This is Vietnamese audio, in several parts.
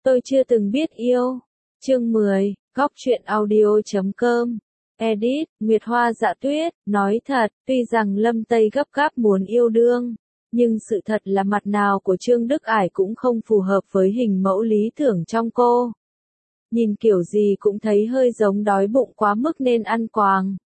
Tôi chưa từng biết yêu. Chương 10, Góc truyện audio.com. Edit, Nguyệt Hoa Dạ Tuyết, nói thật, tuy rằng Lâm Tây gấp gáp muốn yêu đương, nhưng sự thật là mặt nào của Trương Đức Ải cũng không phù hợp với hình mẫu lý tưởng trong cô. Nhìn kiểu gì cũng thấy hơi giống đói bụng quá mức nên ăn quàng.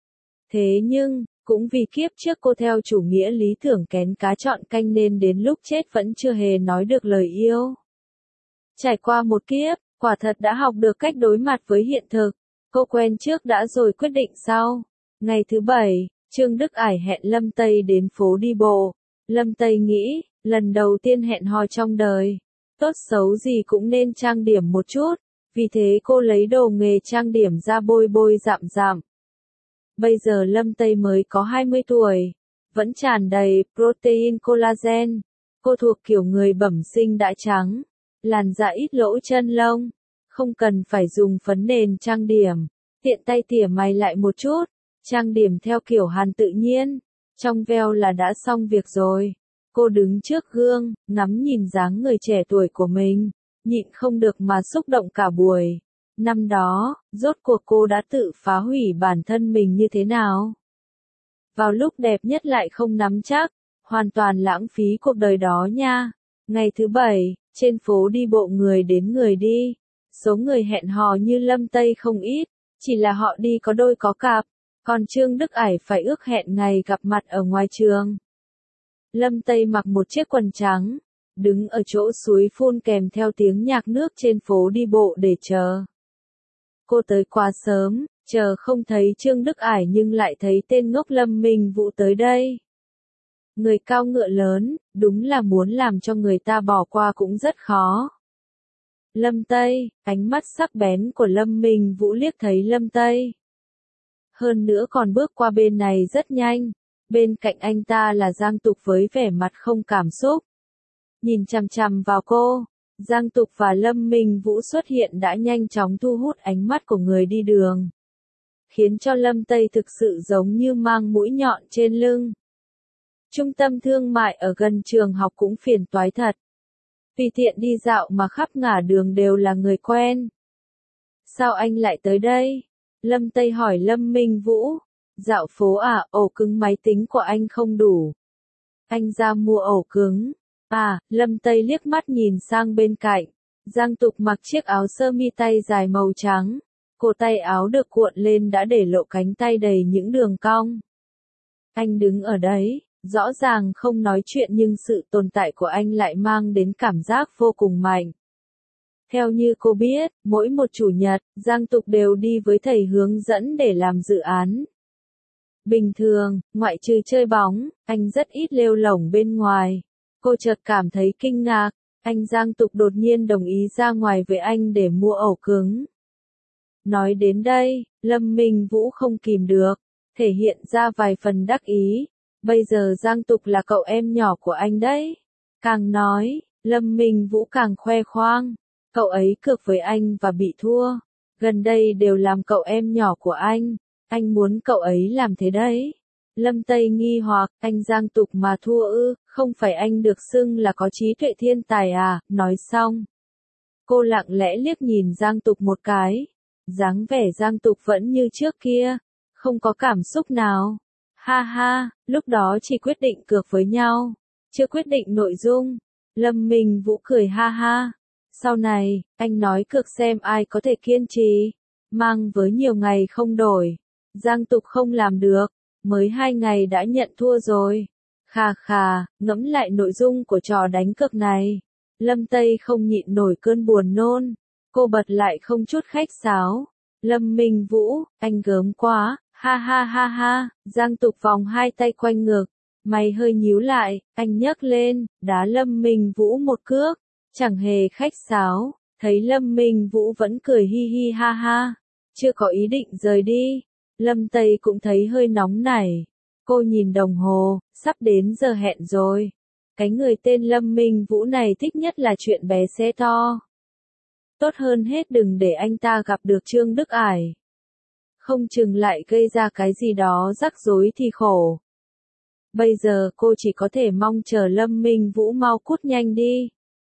Thế nhưng, cũng vì kiếp trước cô theo chủ nghĩa lý tưởng kén cá chọn canh nên đến lúc chết vẫn chưa hề nói được lời yêu. Trải qua một kiếp, quả thật đã học được cách đối mặt với hiện thực. Cô quen trước đã rồi quyết định sau. Ngày thứ 7, Trương Đức Ải hẹn Lâm Tây đến phố đi bộ. Lâm Tây nghĩ, lần đầu tiên hẹn hò trong đời, tốt xấu gì cũng nên trang điểm một chút. Vì thế cô lấy đồ nghề trang điểm ra bôi bôi dạm dạm. Bây giờ Lâm Tây mới có 20 tuổi, vẫn tràn đầy protein collagen. Cô thuộc kiểu người bẩm sinh đã trắng, làn da ít lỗ chân lông, không cần phải dùng phấn nền trang điểm, tiện tay tỉa mày lại một chút, trang điểm theo kiểu Hàn tự nhiên, trong veo là đã xong việc rồi. Cô đứng trước gương, ngắm nhìn dáng người trẻ tuổi của mình, nhịn không được mà xúc động cả buổi. Năm đó, rốt cuộc cô đã tự phá hủy bản thân mình như thế nào? Vào lúc đẹp nhất lại không nắm chắc, hoàn toàn lãng phí cuộc đời đó nha. Ngày thứ 7, trên phố đi bộ người đến người đi. Số người hẹn hò như Lâm Tây không ít, chỉ là họ đi có đôi có cặp, còn Trương Đức Ải phải ước hẹn ngày gặp mặt ở ngoài trường. Lâm Tây mặc một chiếc quần trắng, đứng ở chỗ suối phun kèm theo tiếng nhạc nước trên phố đi bộ để chờ. Cô tới quá sớm, chờ không thấy Trương Đức Ải nhưng lại thấy tên ngốc Lâm Minh Vũ tới đây. Người cao ngựa lớn, đúng là muốn làm cho người ta bỏ qua cũng rất khó. Lâm Tây, ánh mắt sắc bén của Lâm Minh Vũ liếc thấy Lâm Tây. Hơn nữa còn bước qua bên này rất nhanh, bên cạnh anh ta là Giang Tục với vẻ mặt không cảm xúc. Nhìn chằm chằm vào cô, Giang Tục và Lâm Minh Vũ xuất hiện đã nhanh chóng thu hút ánh mắt của người đi đường, khiến cho Lâm Tây thực sự giống như mang mũi nhọn trên lưng. Trung tâm thương mại ở gần trường học cũng phiền toái thật. Tùy tiện đi dạo mà khắp ngả đường đều là người quen. Sao anh lại tới đây? Lâm Tây hỏi Lâm Minh Vũ. Dạo phố à, ổ cứng máy tính của anh không đủ. Anh ra mua ổ cứng. À, Lâm Tây liếc mắt nhìn sang bên cạnh. Giang Tục mặc chiếc áo sơ mi tay dài màu trắng. Cổ tay áo được cuộn lên đã để lộ cánh tay đầy những đường cong. Anh đứng ở đấy, rõ ràng không nói chuyện nhưng sự tồn tại của anh lại mang đến cảm giác vô cùng mạnh. Theo như cô biết, mỗi một chủ nhật, Giang Tục đều đi với thầy hướng dẫn để làm dự án. Bình thường, ngoại trừ chơi bóng, anh rất ít lêu lổng bên ngoài. Cô chợt cảm thấy kinh ngạc, anh Giang Tục đột nhiên đồng ý ra ngoài với anh để mua ổ cứng. Nói đến đây, Lâm Minh Vũ không kìm được, thể hiện ra vài phần đắc ý. Bây giờ Giang Tục là cậu em nhỏ của anh đấy. Càng nói, Lâm Minh Vũ càng khoe khoang. Cậu ấy cược với anh và bị thua. Gần đây đều làm cậu em nhỏ của anh muốn cậu ấy làm thế đấy. Lâm Tây nghi hoặc, anh Giang Tục mà thua ư, không phải anh được xưng là có trí tuệ thiên tài à, nói xong. Cô lặng lẽ liếc nhìn Giang Tục một cái. Dáng vẻ Giang Tục vẫn như trước kia, không có cảm xúc nào. Ha ha, lúc đó chỉ quyết định cược với nhau, chưa quyết định nội dung. Lâm Minh Vũ cười ha ha. Sau này, anh nói cược xem ai có thể kiên trì. Mang với nhiều ngày không đổi. Giang Tục không làm được, mới 2 ngày đã nhận thua rồi. Khà khà, ngẫm lại nội dung của trò đánh cược này. Lâm Tây không nhịn nổi cơn buồn nôn. Cô bật lại không chút khách sáo. Lâm Minh Vũ, anh gớm quá. Ha ha ha ha, Giang Tục vòng hai tay quanh ngực, mày hơi nhíu lại, anh nhấc lên, đá Lâm Minh Vũ một cước, chẳng hề khách sáo, thấy Lâm Minh Vũ vẫn cười hi hi ha ha, chưa có ý định rời đi. Lâm Tây cũng thấy hơi nóng nảy, cô nhìn đồng hồ, sắp đến giờ hẹn rồi. Cái người tên Lâm Minh Vũ này thích nhất là chuyện bé xé to. Tốt hơn hết đừng để anh ta gặp được Trương Đức Ải. Không chừng lại gây ra cái gì đó rắc rối thì khổ. Bây giờ cô chỉ có thể mong chờ Lâm Minh Vũ mau cút nhanh đi.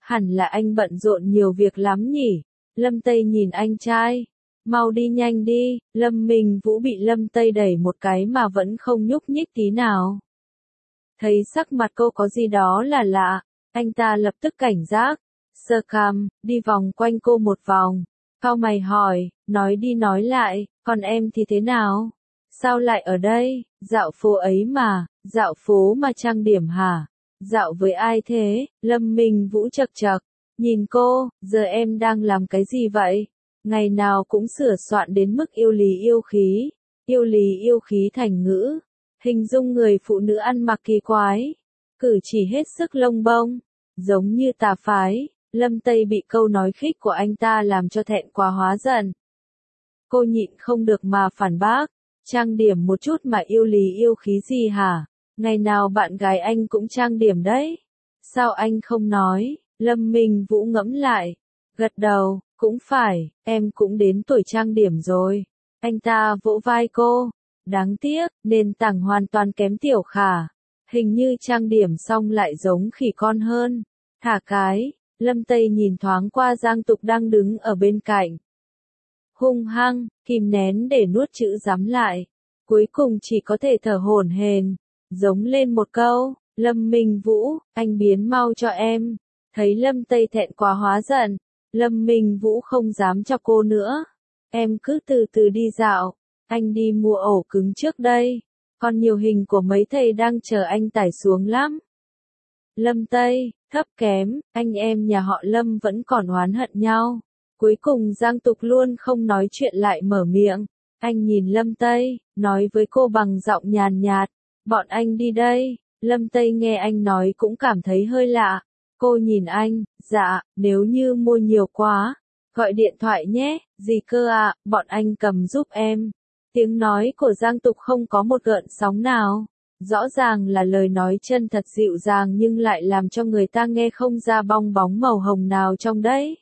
Hẳn là anh bận rộn nhiều việc lắm nhỉ. Lâm Tây nhìn anh trai. Mau đi nhanh đi, Lâm Minh Vũ bị Lâm Tây đẩy một cái mà vẫn không nhúc nhích tí nào. Thấy sắc mặt cô có gì đó là lạ, anh ta lập tức cảnh giác. Sơ cằm, đi vòng quanh cô một vòng. Cau mày hỏi, nói đi nói lại, còn em thì thế nào? Sao lại ở đây? Dạo phố ấy mà, dạo phố mà trang điểm hả? Dạo với ai thế? Lâm Minh Vũ chậc chậc, nhìn cô, giờ em đang làm cái gì vậy? Ngày nào cũng sửa soạn đến mức yêu lý yêu khí. Yêu lý yêu khí thành ngữ. Hình dung người phụ nữ ăn mặc kỳ quái. Cử chỉ hết sức lông bông. Giống như tà phái. Lâm Tây bị câu nói khích của anh ta làm cho thẹn quá hóa giận. Cô nhịn không được mà phản bác. Trang điểm một chút mà yêu lý yêu khí gì hả? Ngày nào bạn gái anh cũng trang điểm đấy. Sao anh không nói? Lâm Minh Vũ ngẫm lại. Gật đầu, cũng phải, em cũng đến tuổi trang điểm rồi. Anh ta vỗ vai cô. Đáng tiếc, nền tảng hoàn toàn kém Tiểu Khả. Hình như trang điểm xong lại giống khỉ con hơn. Thả cái, Lâm Tây nhìn thoáng qua Giang Tục đang đứng ở bên cạnh. Hung hăng, kìm nén để nuốt chữ dám lại. Cuối cùng chỉ có thể thở hổn hển, giống lên một câu, Lâm Minh Vũ, anh biến mau cho em. Thấy Lâm Tây thẹn quá hóa giận, Lâm Minh Vũ không dám cho cô nữa. Em cứ từ từ đi dạo, anh đi mua ổ cứng trước đây. Còn nhiều hình của mấy thầy đang chờ anh tải xuống lắm. Lâm Tây, thấp kém, anh em nhà họ Lâm vẫn còn oán hận nhau. Cuối cùng Giang Tục luôn không nói chuyện lại mở miệng. Anh nhìn Lâm Tây, nói với cô bằng giọng nhàn nhạt, bọn anh đi đây. Lâm Tây nghe anh nói cũng cảm thấy hơi lạ. Cô nhìn anh, dạ, nếu như mua nhiều quá, gọi điện thoại nhé, gì cơ ạ, bọn anh cầm giúp em. Tiếng nói của Giang Tục không có một gợn sóng nào. Rõ ràng là lời nói chân thật dịu dàng nhưng lại làm cho người ta nghe không ra bong bóng màu hồng nào trong đấy.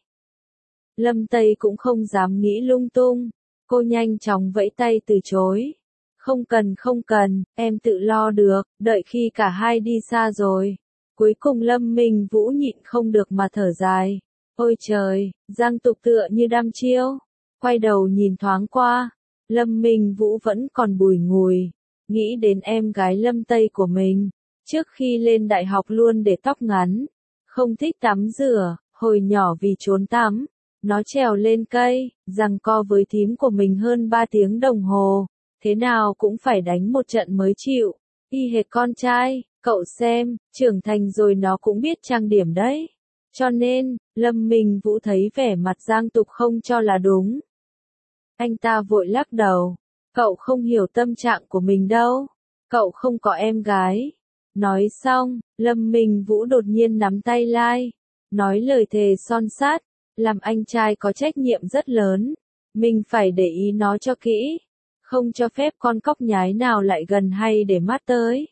Lâm Tây cũng không dám nghĩ lung tung. Cô nhanh chóng vẫy tay từ chối. Không cần, em tự lo được, đợi khi cả hai đi xa rồi. Cuối cùng Lâm Minh Vũ nhịn không được mà thở dài. Ôi trời, Giang Tục tựa như đăm chiêu. Quay đầu nhìn thoáng qua. Lâm Minh Vũ vẫn còn bùi ngùi. Nghĩ đến em gái Lâm Tây của mình. Trước khi lên đại học luôn để tóc ngắn. Không thích tắm rửa, hồi nhỏ vì trốn tắm. Nó trèo lên cây, giằng co với thím của mình hơn 3 tiếng đồng hồ. Thế nào cũng phải đánh một trận mới chịu. Y hệt con trai, cậu xem, trưởng thành rồi nó cũng biết trang điểm đấy. Cho nên, Lâm Minh Vũ thấy vẻ mặt Giang Tục không cho là đúng. Anh ta vội lắc đầu. Cậu không hiểu tâm trạng của mình đâu. Cậu không có em gái. Nói xong, Lâm Minh Vũ đột nhiên nắm tay Lai. Nói lời thề son sắt. Làm anh trai có trách nhiệm rất lớn. Mình phải để ý nó cho kỹ. Không cho phép con cóc nhái nào lại gần hay để mắt tới.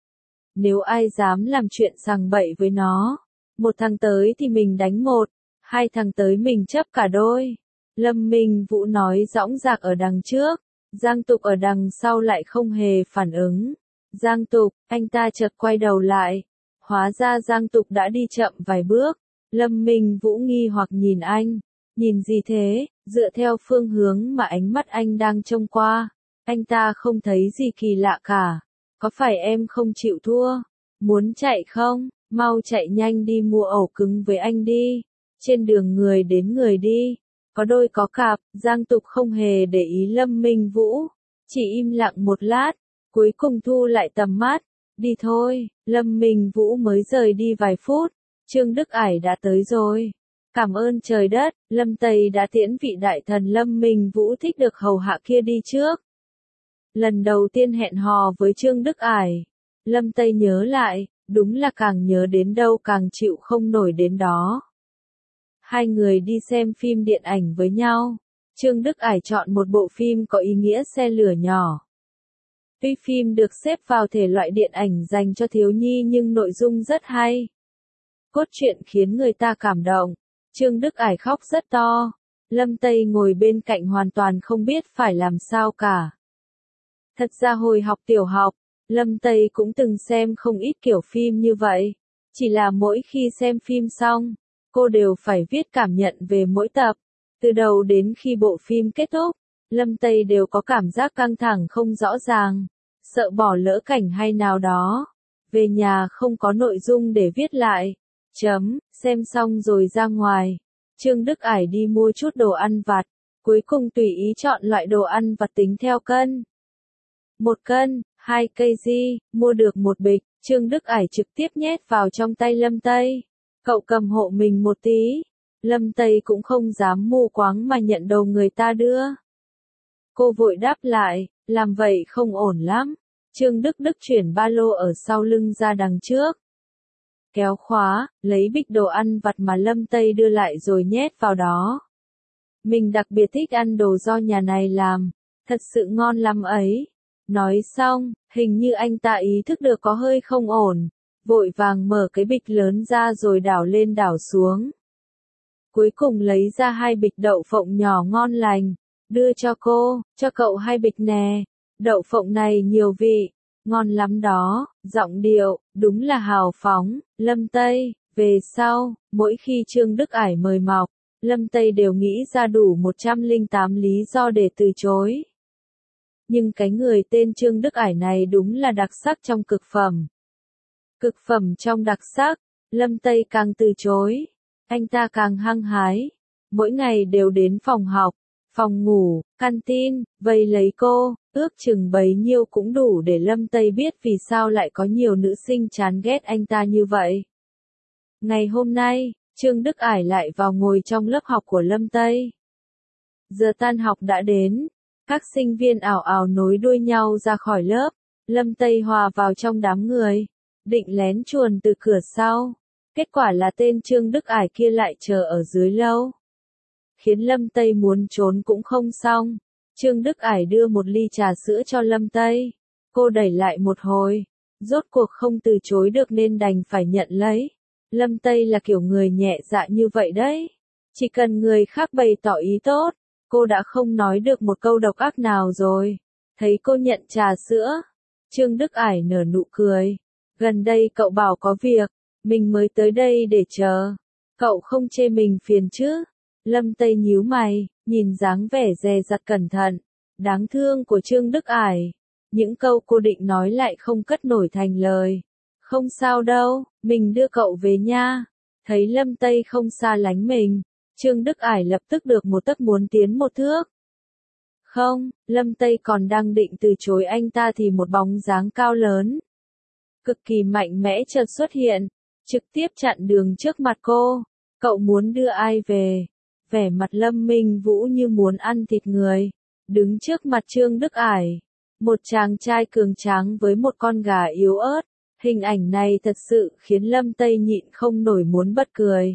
Nếu ai dám làm chuyện sằng bậy với nó. Một thằng tới thì mình đánh một. Hai thằng tới mình chấp cả đôi. Lâm Minh Vũ nói dõng dạc ở đằng trước. Giang Tục ở đằng sau lại không hề phản ứng. Giang Tục, anh ta chợt quay đầu lại. Hóa ra Giang Tục đã đi chậm vài bước. Lâm Minh Vũ nghi hoặc nhìn anh. Nhìn gì thế? Dựa theo phương hướng mà ánh mắt anh đang trông qua. Anh ta không thấy gì kỳ lạ cả. Có phải em không chịu thua? Muốn chạy không? Mau chạy nhanh đi mua ổ cứng với anh đi. Trên đường người đến người đi. Có đôi có cặp, Giang Tục không hề để ý Lâm Minh Vũ. Chỉ im lặng một lát. Cuối cùng thu lại tầm mắt. Đi thôi, Lâm Minh Vũ mới rời đi vài phút. Trương Đức Ải đã tới rồi. Cảm ơn trời đất, Lâm Tây đã tiễn vị đại thần Lâm Minh Vũ thích được hầu hạ kia đi trước. Lần đầu tiên hẹn hò với Trương Đức Ải, Lâm Tây nhớ lại, đúng là càng nhớ đến đâu càng chịu không nổi đến đó. Hai người đi xem phim điện ảnh với nhau. Trương Đức Ải chọn một bộ phim có ý nghĩa xe lửa nhỏ. Tuy phim được xếp vào thể loại điện ảnh dành cho thiếu nhi nhưng nội dung rất hay. Cốt truyện khiến người ta cảm động. Trương Đức Ải khóc rất to. Lâm Tây ngồi bên cạnh hoàn toàn không biết phải làm sao cả. Thật ra hồi học tiểu học, Lâm Tây cũng từng xem không ít kiểu phim như vậy. Chỉ là mỗi khi xem phim xong, cô đều phải viết cảm nhận về mỗi tập. Từ đầu đến khi bộ phim kết thúc, Lâm Tây đều có cảm giác căng thẳng không rõ ràng, sợ bỏ lỡ cảnh hay nào đó. Về nhà không có nội dung để viết lại. Xem xong rồi ra ngoài. Trương Đức Ải đi mua chút đồ ăn vặt, cuối cùng tùy ý chọn loại đồ ăn vặt tính theo cân. 1 cân, 2 kg, mua được một bịch, Trương Đức Ải trực tiếp nhét vào trong tay Lâm Tây. Cậu cầm hộ mình một tí. Lâm Tây cũng không dám mù quáng mà nhận đồ người ta đưa. Cô vội đáp lại, làm vậy không ổn lắm. Trương Đức chuyển ba lô ở sau lưng ra đằng trước. Kéo khóa, lấy bịch đồ ăn vặt mà Lâm Tây đưa lại rồi nhét vào đó. Mình đặc biệt thích ăn đồ do nhà này làm, thật sự ngon lắm ấy. Nói xong, hình như anh ta ý thức được có hơi không ổn, vội vàng mở cái bịch lớn ra rồi đảo lên đảo xuống. Cuối cùng lấy ra 2 bịch đậu phộng nhỏ ngon lành, đưa cho cô, cho cậu 2 bịch nè, đậu phộng này nhiều vị, ngon lắm đó, giọng điệu, đúng là hào phóng. Lâm Tây, về sau, mỗi khi Trương Đức Ải mời mọc, Lâm Tây đều nghĩ ra đủ 108 lý do để từ chối. Nhưng cái người tên Trương Đức Ải này đúng là đặc sắc trong cực phẩm. Cực phẩm trong đặc sắc, Lâm Tây càng từ chối, anh ta càng hăng hái. Mỗi ngày đều đến phòng học, phòng ngủ, canteen, vây lấy cô, ước chừng bấy nhiêu cũng đủ để Lâm Tây biết vì sao lại có nhiều nữ sinh chán ghét anh ta như vậy. Ngày hôm nay, Trương Đức Ải lại vào ngồi trong lớp học của Lâm Tây. Giờ tan học đã đến, các sinh viên ào ào nối đuôi nhau ra khỏi lớp, Lâm Tây hòa vào trong đám người, định lén chuồn từ cửa sau. Kết quả là tên Trương Đức Ải kia lại chờ ở dưới lâu. Khiến Lâm Tây muốn trốn cũng không xong. Trương Đức Ải đưa một ly trà sữa cho Lâm Tây. Cô đẩy lại một hồi, rốt cuộc không từ chối được nên đành phải nhận lấy. Lâm Tây là kiểu người nhẹ dạ như vậy đấy. Chỉ cần người khác bày tỏ ý tốt, cô đã không nói được một câu độc ác nào rồi. Thấy cô nhận trà sữa, Trương Đức Ải nở nụ cười. Gần đây cậu bảo có việc, mình mới tới đây để chờ. Cậu không chê mình phiền chứ? Lâm Tây nhíu mày, nhìn dáng vẻ dè dặt cẩn thận, đáng thương của Trương Đức Ải. Những câu cô định nói lại không cất nổi thành lời. Không sao đâu, mình đưa cậu về nha. Thấy Lâm Tây không xa lánh mình, Trương Đức Ải lập tức được một tấc muốn tiến một thước. Không, Lâm Tây còn đang định từ chối anh ta thì một bóng dáng cao lớn, cực kỳ mạnh mẽ chợt xuất hiện, trực tiếp chặn đường trước mặt cô. Cậu muốn đưa ai về? Vẻ mặt Lâm Minh Vũ như muốn ăn thịt người, đứng trước mặt Trương Đức Ải. Một chàng trai cường tráng với một con gà yếu ớt. Hình ảnh này thật sự khiến Lâm Tây nhịn không nổi muốn bật cười.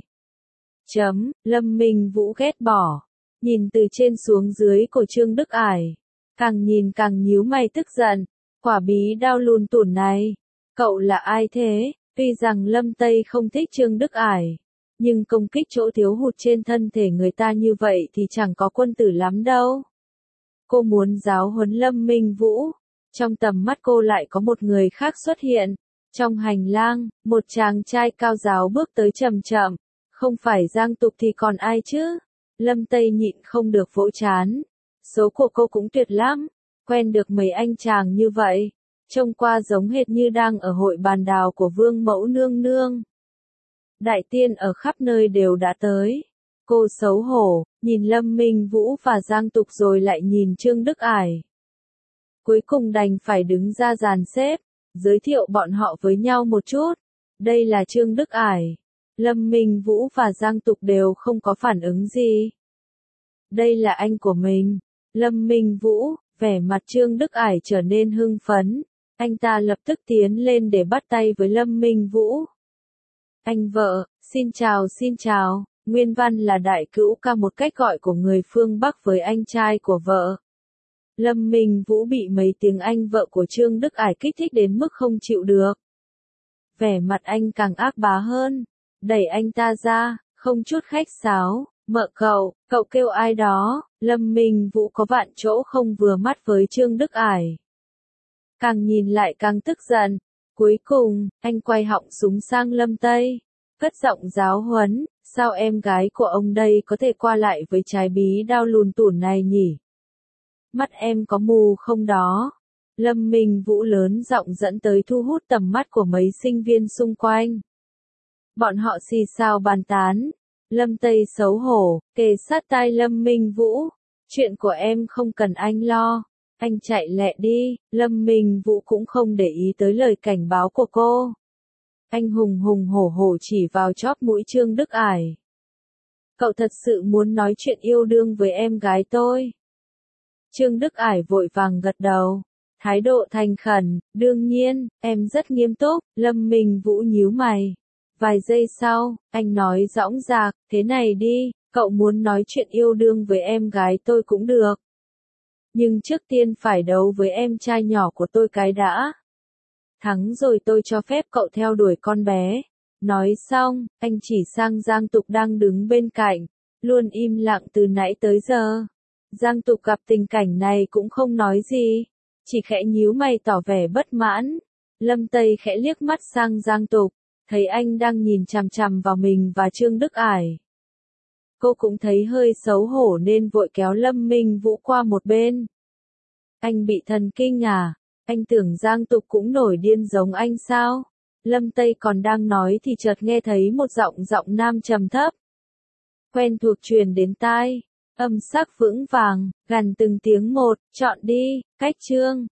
Lâm Minh Vũ ghét bỏ. Nhìn từ trên xuống dưới của Trương Đức Ải. Càng nhìn càng nhíu mày tức giận. Quả bí đao lùn tủn này. Cậu là ai thế? Tuy rằng Lâm Tây không thích Trương Đức Ải, nhưng công kích chỗ thiếu hụt trên thân thể người ta như vậy thì chẳng có quân tử lắm đâu. Cô muốn giáo huấn Lâm Minh Vũ. Trong tầm mắt cô lại có một người khác xuất hiện. Trong hành lang, một chàng trai cao ráo bước tới chậm chậm. Không phải Giang Tục thì còn ai chứ? Lâm Tây nhịn không được vỗ chán. Số của cô cũng tuyệt lắm. Quen được mấy anh chàng như vậy. Trông qua giống hệt như đang ở hội bàn đào của Vương Mẫu Nương Nương. Đại tiên ở khắp nơi đều đã tới. Cô xấu hổ, nhìn Lâm Minh Vũ và Giang Tục rồi lại nhìn Trương Đức Ải. Cuối cùng đành phải đứng ra dàn xếp, giới thiệu bọn họ với nhau một chút. Đây là Trương Đức Ải. Lâm Minh Vũ và Giang Tục đều không có phản ứng gì. Đây là anh của mình. Lâm Minh Vũ, vẻ mặt Trương Đức Ải trở nên hưng phấn. Anh ta lập tức tiến lên để bắt tay với Lâm Minh Vũ. Anh vợ, xin chào, nguyên văn là đại cữu ca một cách gọi của người phương Bắc với anh trai của vợ. Lâm Minh Vũ bị mấy tiếng anh vợ của Trương Đức Ải kích thích đến mức không chịu được. Vẻ mặt anh càng ác bá hơn, đẩy anh ta ra, không chút khách sáo, mợ cậu kêu ai đó. Lâm Minh Vũ có vạn chỗ không vừa mắt với Trương Đức Ải. Càng nhìn lại càng tức giận. Cuối cùng, anh quay họng súng sang Lâm Tây, cất giọng giáo huấn, Sao em gái của ông đây có thể qua lại với trái bí đao lùn tủn này nhỉ? Mắt em có mù không đó? Lâm Minh Vũ lớn giọng dẫn tới thu hút tầm mắt của mấy sinh viên xung quanh. Bọn họ xì xào bàn tán. Lâm Tây xấu hổ, kề sát tai Lâm Minh Vũ. Chuyện của em không cần anh lo. Anh chạy lẹ đi. Lâm Minh Vũ cũng không để ý tới lời cảnh báo của cô. Anh hùng hùng hổ hổ chỉ vào chóp mũi Trương Đức Ải. Cậu thật sự muốn nói chuyện yêu đương với em gái tôi? Trương Đức Ải vội vàng gật đầu. Thái độ thành khẩn, đương nhiên, em rất nghiêm túc. Lâm Minh Vũ nhíu mày. Vài giây sau, anh nói dõng dạc, thế này đi, cậu muốn nói chuyện yêu đương với em gái tôi cũng được. Nhưng trước tiên phải đấu với em trai nhỏ của tôi cái đã. Thắng rồi tôi cho phép cậu theo đuổi con bé. Nói xong, anh chỉ sang Giang Tục đang đứng bên cạnh, luôn im lặng từ nãy tới giờ. Giang Tục gặp tình cảnh này cũng không nói gì, chỉ khẽ nhíu mày tỏ vẻ bất mãn. Lâm Tây khẽ liếc mắt sang Giang Tục, thấy anh đang nhìn chằm chằm vào mình và Trương Đức Ải. Cô cũng thấy hơi xấu hổ nên vội kéo Lâm Minh Vũ qua một bên. Anh bị thần kinh à? Anh tưởng Giang Tục cũng nổi điên giống anh sao? Lâm Tây còn đang nói thì chợt nghe thấy một giọng nam trầm thấp. Quen thuộc truyền đến tai, âm sắc vững vàng, gằn từng tiếng một, chọn đi, cách chương.